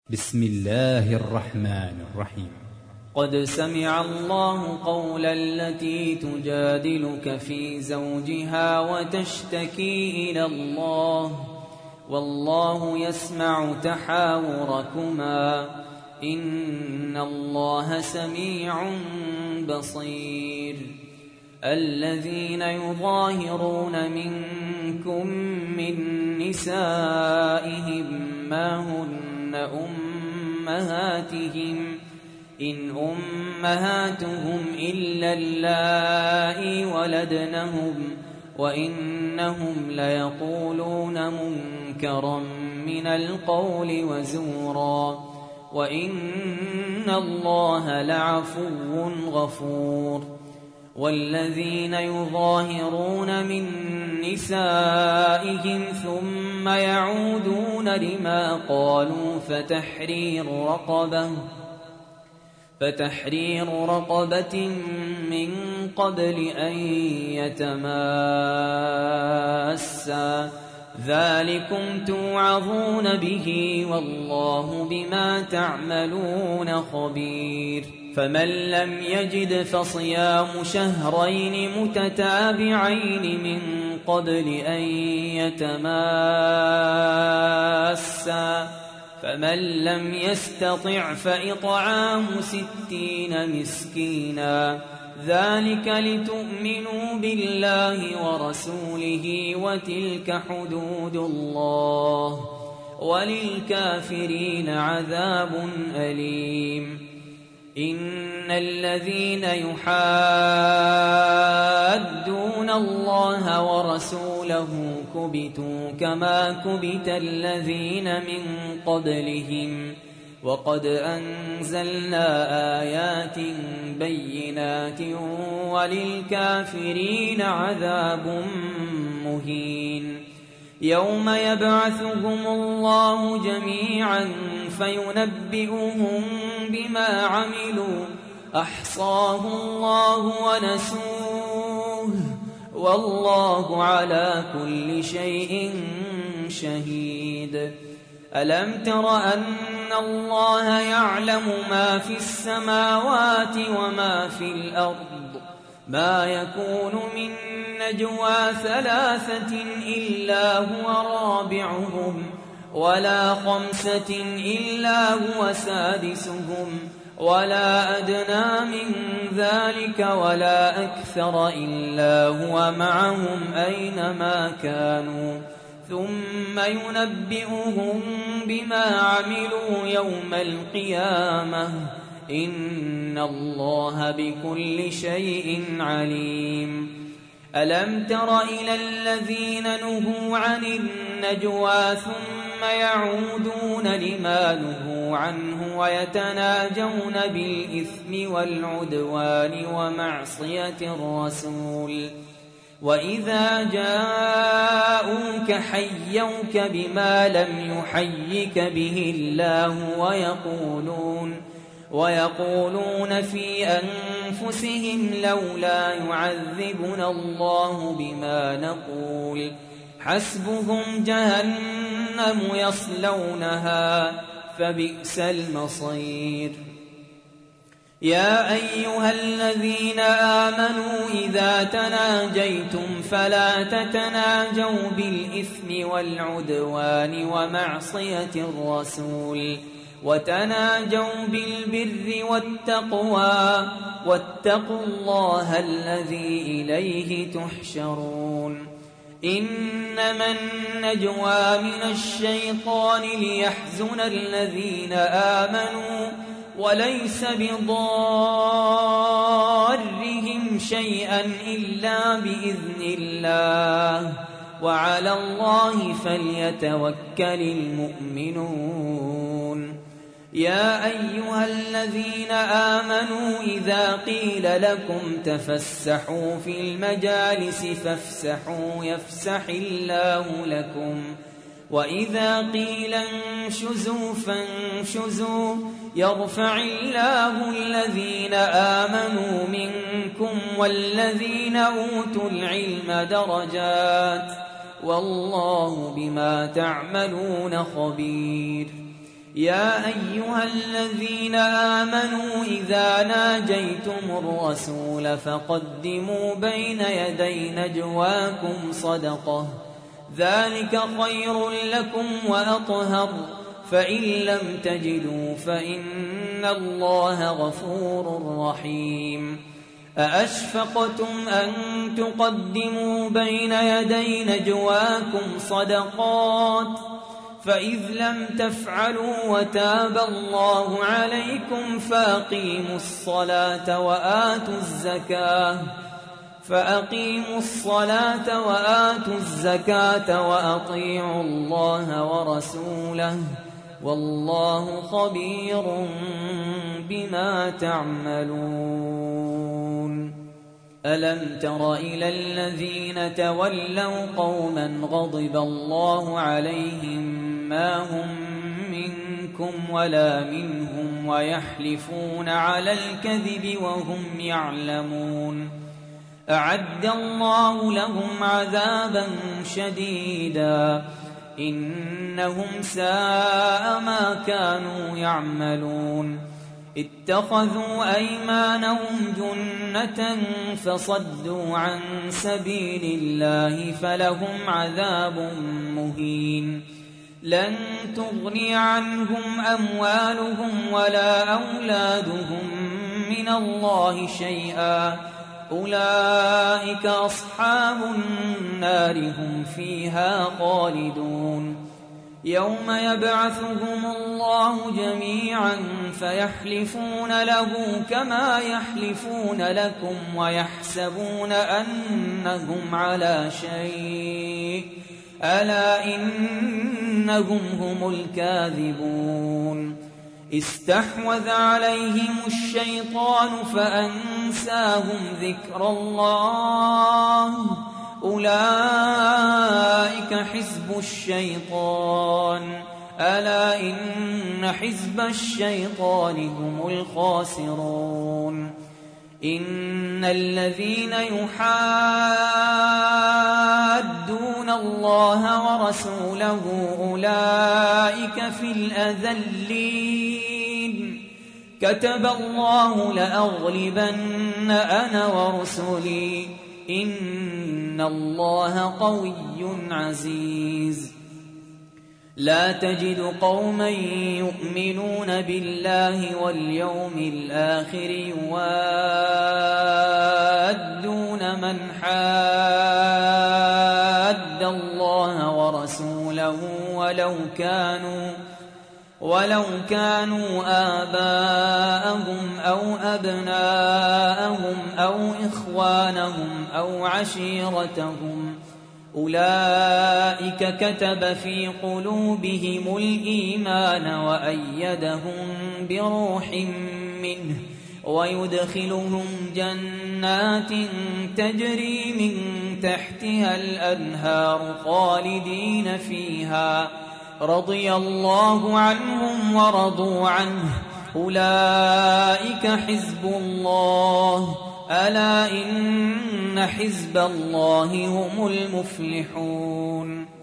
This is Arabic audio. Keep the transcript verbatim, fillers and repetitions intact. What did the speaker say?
بسم الله الرحمن الرحيم. قد سمع الله قول التي تجادلك في زوجها وتشتكي إلى الله والله يسمع تحاوركما إن الله سميع بصير. الذين يظاهرون منكم من نسائهم ما هن أمهاتهم إن أمهاتهم إلا اللائي ولدنهم وإنهم ليقولون منكرا من القول وزورا وإن الله لعفو غفور. والذين يظاهرون من نسائهم ثم يعودون لما قالوا فتحرير رقبة فتحرير رقبة من قبل أن يتماسا ذلكم توعظون به والله بما تعملون خبير. فمن لم يجد فصيام شهرين متتابعين من قبل أن يتماسا فمن لم يستطع فإطعام ستين مسكينا ذلك لتؤمنوا بالله ورسوله وتلك حدود الله وللكافرين عذاب أليم. إن الذين يحادون الله ورسوله كبتوا كما كبت الذين من قبلهم وقد أنزلنا آيات بينات وللكافرين عذاب مهين. يوم يبعثهم الله جميعا فينبئهم بما عملوا أحصاه الله ونسوه والله على كل شيء شهيد. ألم تر أن الله يعلم ما في السماوات وما في الأرض ما يكون من نجوى ثلاثة إلا هو رابعهم ولا خمسة إلا هو سادسهم ولا أدنى من ذلك ولا أكثر إلا هو معهم أينما كانوا ثم ينبئهم بما عملوا يوم القيامة إن الله بكل شيء عليم. ألم تر إلى الذين نهوا عن النجوى ثم يعودون لما نهوا عنه ويتناجون بالإثم والعدوان ومعصية الرسول وإذا جاءوك حيوك بما لم يحيك به الله ويقولون ويقولون في أنفسهم لولا يعذبنا الله بما نقول حسبهم جهنم يصلونها فبئس المصير. يا أيها الذين آمنوا إذا تناجيتم فلا تتناجوا بالإثم والعدوان ومعصية الرسول وتناجوا بالبر والتقوى واتقوا الله الذي إليه تحشرون. إنما النجوى من الشيطان ليحزن الذين آمنوا وليس بضارهم شيئا إلا بإذن الله وعلى الله فليتوكل المؤمنون. يا أيها الذين آمنوا إذا قيل لكم تفسحوا في المجالس فافسحوا يفسح الله لكم وإذا قيل انشزوا فانشزوا يرفع الله الذين آمنوا منكم والذين أوتوا العلم درجات والله بما تعملون خبير. يا أيها الذين آمنوا إذا ناجيتم الرسول فقدموا بين يدي نجواكم صدقة ذلك خير لكم وأطهر فإن لم تجدوا فإن الله غفور رحيم أأشفقتم أن تقدموا بين يدي نجواكم صدقات فإذ لم تفعلوا وتاب الله عليكم فأقيموا الصلاة وآتوا الزكاة فأقيموا الصلاة وآتوا الزكاة وأطيعوا الله ورسوله والله خبير بما تعملون ألم تر إلى الذين تولوا قوما غضب الله عليهم ما هم منكم ولا منهم ويحلفون على الكذب وهم يعلمون أعد الله لهم عذابا شديدا إنهم ساء ما كانوا يعملون اتخذوا أيمانهم جنة فصدوا عن سبيل الله فلهم عذاب مهين لن تغني عنهم أموالهم ولا أولادهم من الله شيئا أولئك أصحاب النار هم فيها خالدون يوم يبعثهم الله جميعا فيحلفون له كما يحلفون لكم ويحسبون أنهم على شيء ألا إنهم هم الكاذبون استحوذ عليهم الشيطان فأنساهم ذكر الله أولئك حزب الشيطان ألا إن حزب الشيطان هم الخاسرون إن الذين يحادون الله ورسوله أولئك في الأذلين كتب الله لأغلبن أنا ورسلي إن الله قوي عزيز لا تجد قوما يؤمنون بالله واليوم الآخر يوادون من حاد الله ورسوله ولو كانوا ولو كانوا آباءهم أو أبناءهم أو إخوانهم أو عشيرتهم أولئك كتب في قلوبهم الإيمان وأيدهم بروح منه ويدخلهم جنات تجري من تحتها الأنهار خالدين فيها رضي الله عنهم ورضوا عنه أولئك حزب الله ألا إن حزب الله هم المفلحون